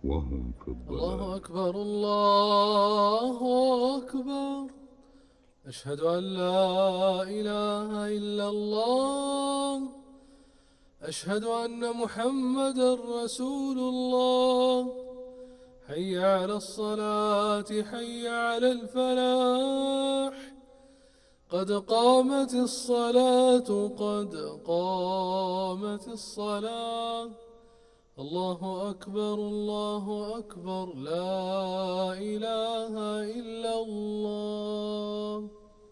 وهم في الضلال. الله أكبر الله أكبر. أشهد أن لا إله إلا الله. أشهد أن محمدا رسول الله. حي على الصلاة حي على الفلاح. قد قامت الصلاة قد قامت الصلاة. الله أكبر الله أكبر لا إله إلا الله.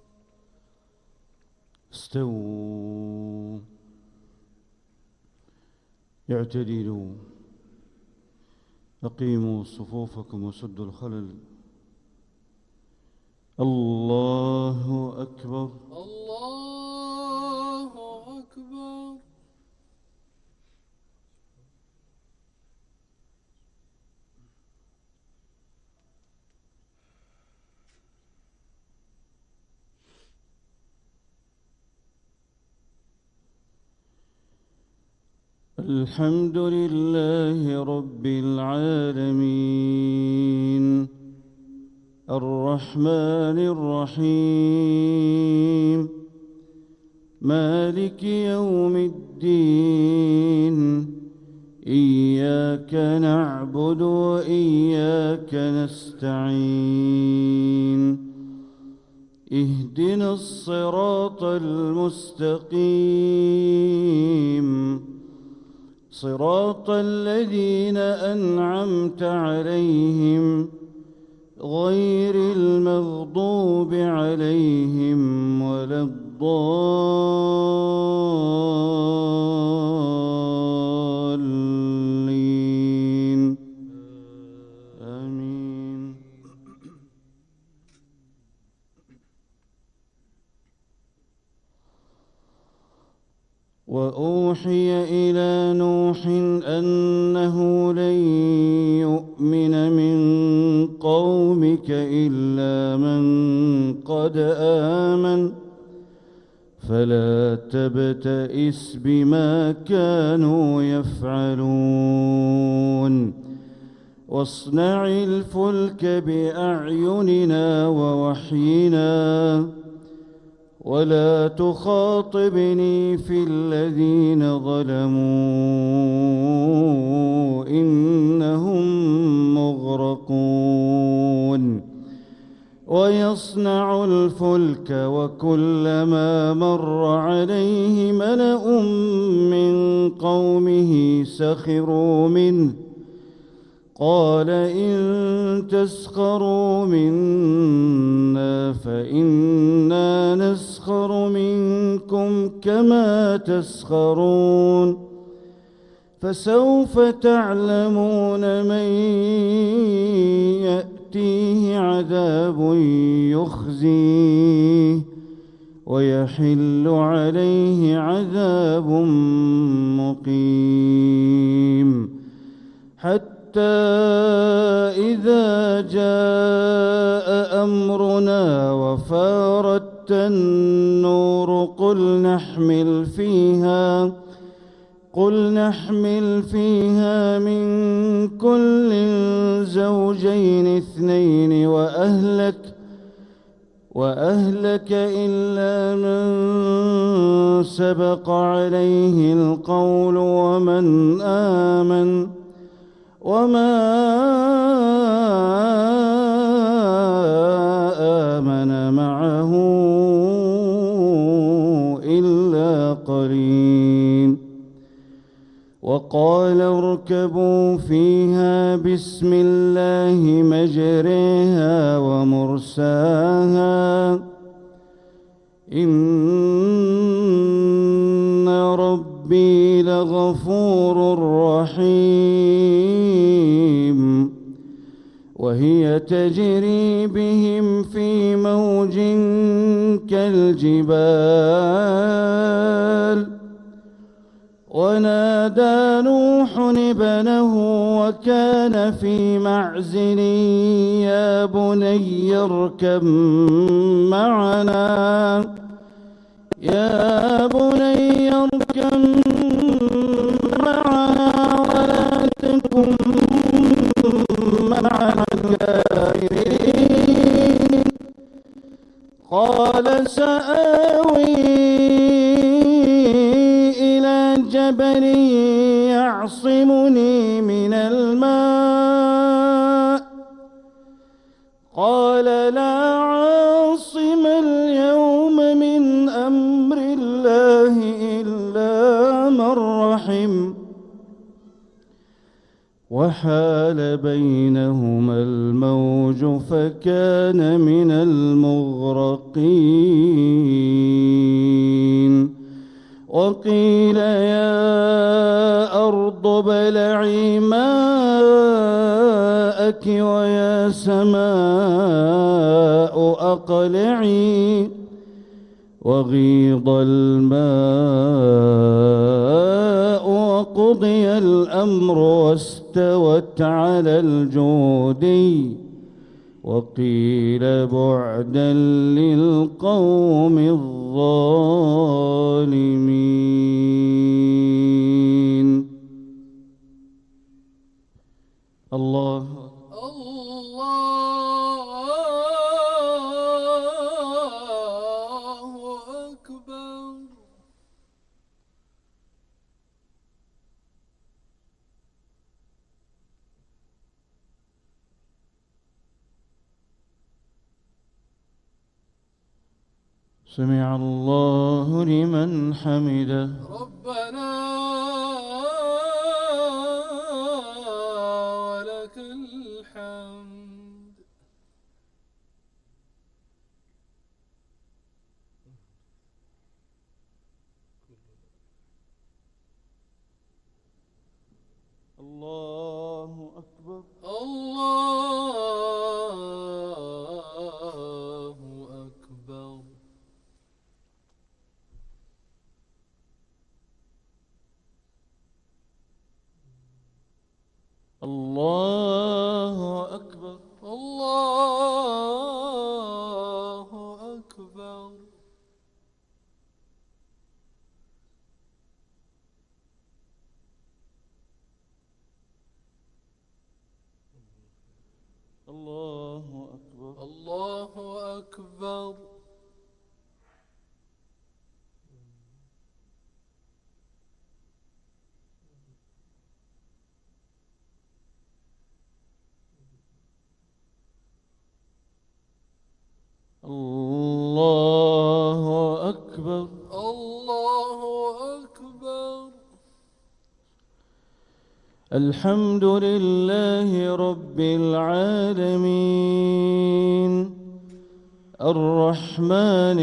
استووا اعتدلوا أقيموا صفوفكم وسدوا الخلل. الله أكبر الله أكبر. الحمد لله رب العالمين الرحمن الرحيم مالك يوم الدين إياك نعبد وإياك نستعين اهدنا الصراط المستقيم صراط الذين أنعمت عليهم غير المغضوب عليهم ولا الضالين آمين. وأوحي إلى نوح أنه لن يؤمن من قومك إلا من قد آمن فلا تبتئس بما كانوا يفعلون واصنع الفلك بأعيننا ووحينا ولا تخاطبني في الذين ظلموا إنهم مغرقون. ويصنع الفلك وكلما مر عليه ملأ من قومه سخروا منه قال إن تسخروا منا فإنا نسخر منكم كما تسخرون فسوف تعلمون من يأتيه عذاب يخزيه ويحل عليه عذاب مقيم حتى إذا جاء أمرنا وفارت النور قل نحمل فيها من كل زوجين اثنين وأهلك إلا من سبق عليه القول ومن آمن وما آمن معه إلا قليل. وقال اركبوا فيها بسم الله مجريها ومرساها إن ربي لغفور رحيم. وهي تجري بهم في موج كالجبال ونادى نوح ابنه وكان في معزل يا بني اركب معنا ولا تكن مع الكافرين قال سآوي إلى جبل يعصمني من الماء قال لا عاصم اليوم من أمر الله إلا من رحم وحال بينهما الموج فكان من المغرقين وقيل يا أرض ابلعي ماءك ويا سماء أقلعي وغيض الماء وقضي الأمر واستوت على الجودي وقيل بعدا للقوم الظالمين. الله أكبر. سمع الله لمن حمده. ربنا ولك الحمد. الله أكبر. الله أكبر. الله أكبر. الله أكبر. الله أكبر. الله أكبر. الله أكبر. الله أكبر. الحمد لله رب العالمين الرحمن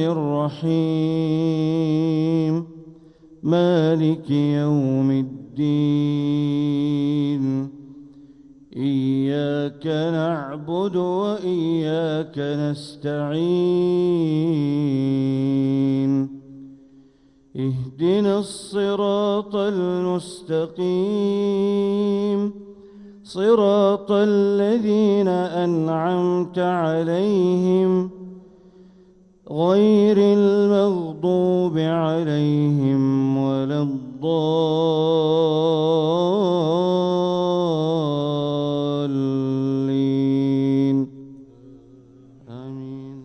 الرحيم مالك يوم الدين إياك نعبد وإياك نستعين اهدنا الصراط المستقيم صراط الذين أنعمت عليهم غير المغضوب عليهم ولا الضالين آمين.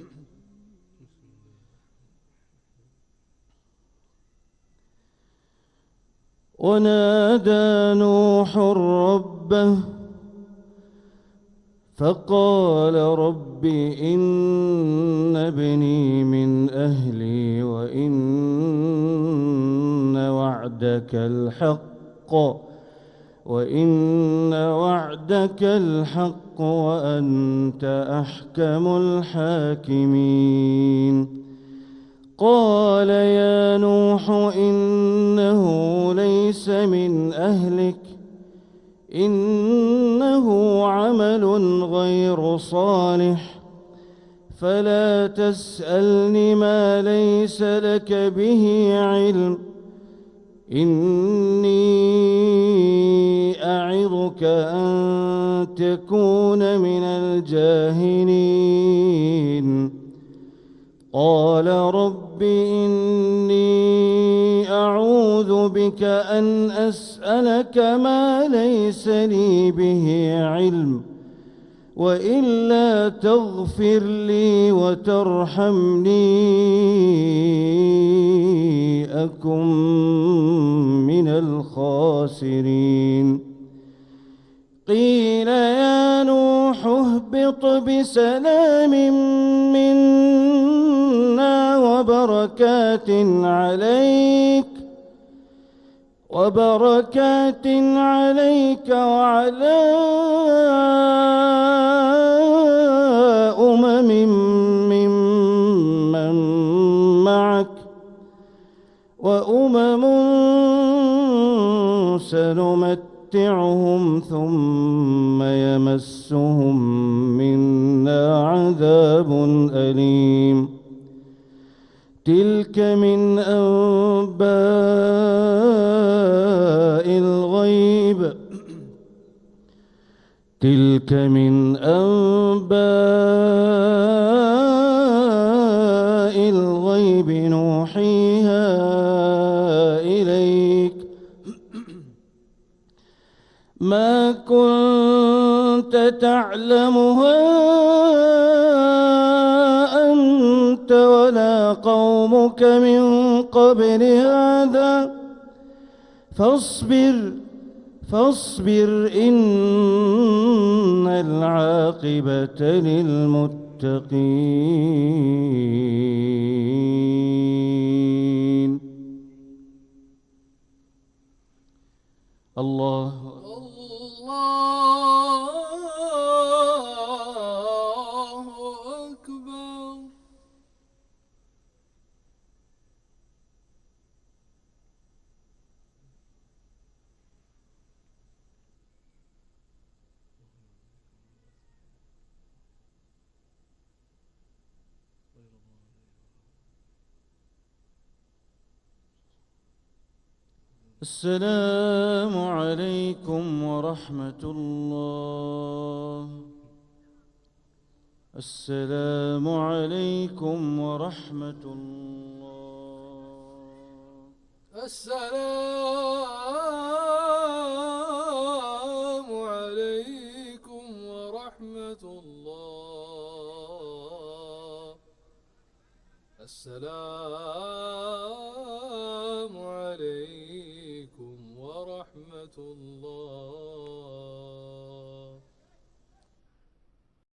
ونادى نوح ربه فقال رب إن ابني من أهلي وإن وعدك الحق وأنت أحكم الحاكمين. قال يا نوح إنه ليس من أهلك إنه عمل غير صالح فلا تسألني ما ليس لك به علم إني أعظك أن تكون من الجاهلين. قال رب إني أعوذ بك أن أسألك ما ليس لي به علم وإلا تغفر لي وترحمني أكن من الخاسرين. قيل يا نوح اهبط بسلام منا وبركات عليك وعلى ممن معك وأمم سنمتعهم ثم يمسهم منا عذاب أليم. تلك من أنباء الغيب نوحيها إليك ما كنت تعلمها أنت ولا قومك من قبل هذا فاصبر إن العاقبة للمتقين. الله أكبر. السلام عليكم ورحمة الله. السلام عليكم ورحمة الله. السلام عليكم ورحمة الله. السلام عليكم ورحمة الله.